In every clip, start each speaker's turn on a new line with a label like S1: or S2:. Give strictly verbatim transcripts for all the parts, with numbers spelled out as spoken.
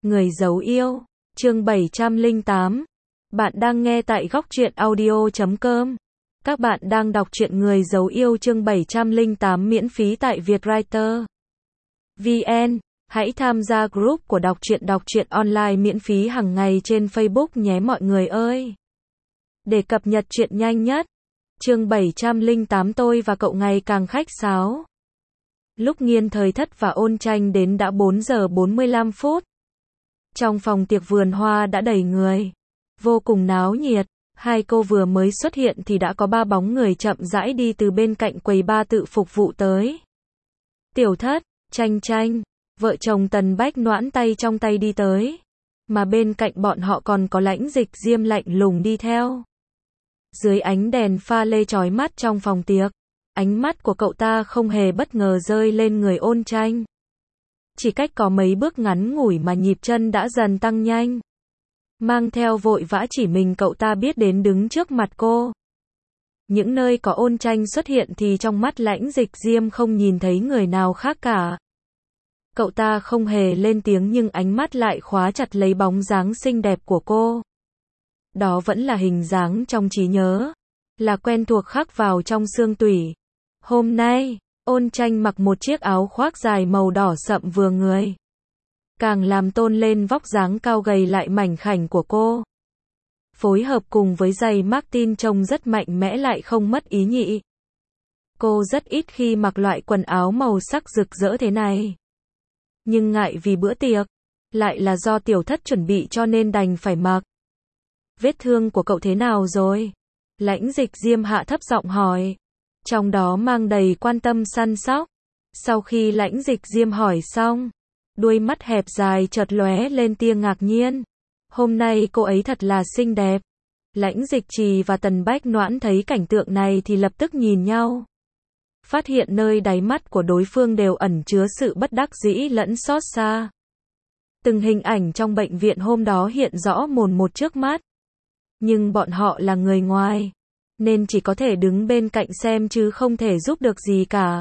S1: Người giấu yêu, chương bảy trăm lẻ tám. Bạn đang nghe tại góc truyện audio chấm com. Các bạn đang đọc truyện Người giấu yêu chương bảy trăm lẻ tám miễn phí tại Vietwriter chấm vn. Hãy tham gia group của đọc truyện đọc truyện online miễn phí hàng ngày trên Facebook nhé mọi người ơi. Để cập nhật truyện nhanh nhất. Chương bảy trăm lẻ tám tôi và cậu ngày càng khách sáo. Lúc Nghiên Thời Thất và Ôn Tranh đến đã bốn giờ bốn mươi lăm phút. Trong phòng tiệc vườn hoa đã đầy người. Vô cùng náo nhiệt. Hai cô vừa mới xuất hiện thì đã có ba bóng người chậm rãi đi từ bên cạnh quầy bar tự phục vụ tới. Tiểu Thất, Tranh Tranh, vợ chồng Tần Bách Noãn tay trong tay đi tới. Mà bên cạnh bọn họ còn có Lãnh Dịch Diêm lạnh lùng đi theo. Dưới ánh đèn pha lê chói mắt trong phòng tiệc, ánh mắt của cậu ta không hề bất ngờ rơi lên người Ôn Tranh. Chỉ cách có mấy bước ngắn ngủi mà nhịp chân đã dần tăng nhanh. Mang theo vội vã chỉ mình cậu ta biết đến đứng trước mặt cô. Những nơi có Ôn Tranh xuất hiện thì trong mắt Lãnh Dịch Diêm không nhìn thấy người nào khác cả. Cậu ta không hề lên tiếng nhưng ánh mắt lại khóa chặt lấy bóng dáng xinh đẹp của cô. Đó vẫn là hình dáng trong trí nhớ, là quen thuộc khắc vào trong xương tủy. Hôm nay, Ôn Tranh mặc một chiếc áo khoác dài màu đỏ sậm vừa người, càng làm tôn lên vóc dáng cao gầy lại mảnh khảnh của cô. Phối hợp cùng với giày Martin trông rất mạnh mẽ lại không mất ý nhị. Cô rất ít khi mặc loại quần áo màu sắc rực rỡ thế này. Nhưng ngại vì bữa tiệc, lại là do Tiểu Thất chuẩn bị cho nên đành phải mặc. Vết thương của cậu thế nào rồi? Lãnh Dịch Diêm hạ thấp giọng hỏi. Trong đó mang đầy quan tâm săn sóc. Sau khi Lãnh Dịch Diêm hỏi xong, đuôi mắt hẹp dài chợt lóe lên tia ngạc nhiên. Hôm nay cô ấy thật là xinh đẹp. Lãnh Dịch Trì và Tần Bách Noãn thấy cảnh tượng này thì lập tức nhìn nhau. Phát hiện nơi đáy mắt của đối phương đều ẩn chứa sự bất đắc dĩ lẫn xót xa. Từng hình ảnh trong bệnh viện hôm đó hiện rõ mồn một trước mắt. Nhưng bọn họ là người ngoài, nên chỉ có thể đứng bên cạnh xem chứ không thể giúp được gì cả.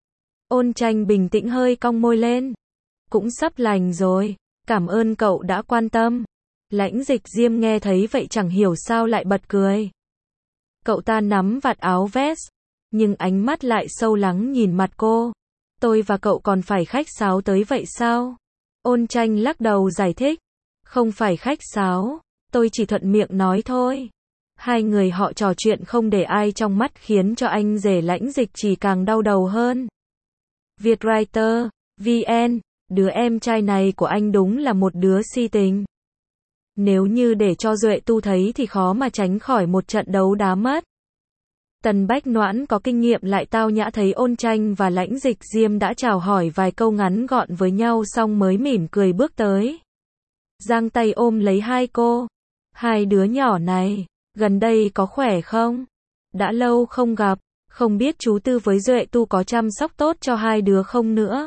S1: Ôn Tranh bình tĩnh hơi cong môi lên. Cũng sắp lành rồi, cảm ơn cậu đã quan tâm. Lãnh Dịch Diêm nghe thấy vậy chẳng hiểu sao lại bật cười. Cậu ta nắm vạt áo vest, nhưng ánh mắt lại sâu lắng nhìn mặt cô. Tôi và cậu còn phải khách sáo tới vậy sao? Ôn Tranh lắc đầu giải thích. Không phải khách sáo, tôi chỉ thuận miệng nói thôi. Hai người họ trò chuyện không để ai trong mắt khiến cho anh rể Lãnh Dịch chỉ càng đau đầu hơn. Vietwriter chấm vn, đứa em trai này của anh đúng là một đứa si tình. Nếu như để cho Duệ Tu thấy thì khó mà tránh khỏi một trận đấu đá mất. Tần Bách Noãn có kinh nghiệm lại tao nhã thấy Ôn Tranh và Lãnh Dịch Diêm đã chào hỏi vài câu ngắn gọn với nhau xong mới mỉm cười bước tới. Giang tay ôm lấy hai cô. Hai đứa nhỏ này, gần đây có khỏe không? Đã lâu không gặp, không biết chú Tư với Duệ Tu có chăm sóc tốt cho hai đứa không nữa.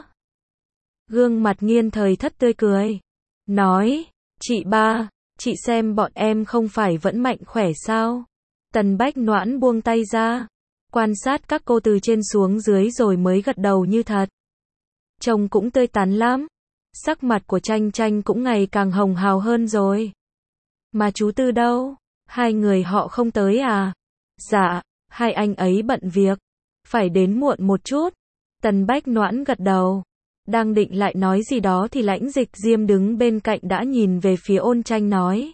S1: Gương mặt Nghiên Thời Thất tươi cười. Nói, chị ba, chị xem bọn em không phải vẫn mạnh khỏe sao? Tần Bách Noãn buông tay ra, quan sát các cô từ trên xuống dưới rồi mới gật đầu như thật. Trông cũng tươi tắn lắm. Sắc mặt của Tranh Tranh cũng ngày càng hồng hào hơn rồi. Mà chú Tư đâu? Hai người họ không tới à? Dạ, hai anh ấy bận việc. Phải đến muộn một chút. Tần Bách Noãn gật đầu. Đang định lại nói gì đó thì Lãnh Dịch Diêm đứng bên cạnh đã nhìn về phía Ôn Tranh nói.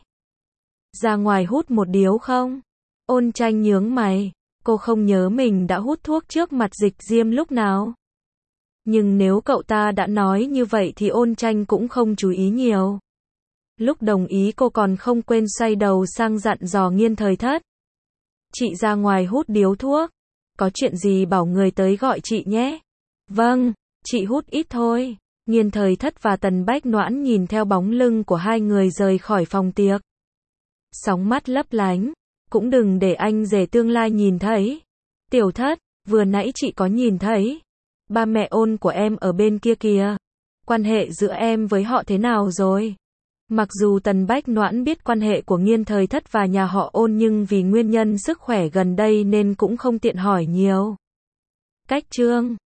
S1: Ra ngoài hút một điếu không? Ôn Tranh nhướng mày. Cô không nhớ mình đã hút thuốc trước mặt Dịch Diêm lúc nào. Nhưng nếu cậu ta đã nói như vậy thì Ôn Tranh cũng không chú ý nhiều. Lúc đồng ý cô còn không quên xoay đầu sang dặn dò Nghiên Thời Thất. Chị ra ngoài hút điếu thuốc. Có chuyện gì bảo người tới gọi chị nhé. Vâng, chị hút ít thôi. Nghiên Thời Thất và Tần Bách Noãn nhìn theo bóng lưng của hai người rời khỏi phòng tiệc. Sóng mắt lấp lánh. Cũng đừng để anh rể tương lai nhìn thấy. Tiểu Thất, vừa nãy chị có nhìn thấy. Ba mẹ Ôn của em ở bên kia kìa. Quan hệ giữa em với họ thế nào rồi? Mặc dù Tần Bách Noãn biết quan hệ của Nghiên Thời Thất và nhà họ Ôn nhưng vì nguyên nhân sức khỏe gần đây nên cũng không tiện hỏi nhiều. Cách chương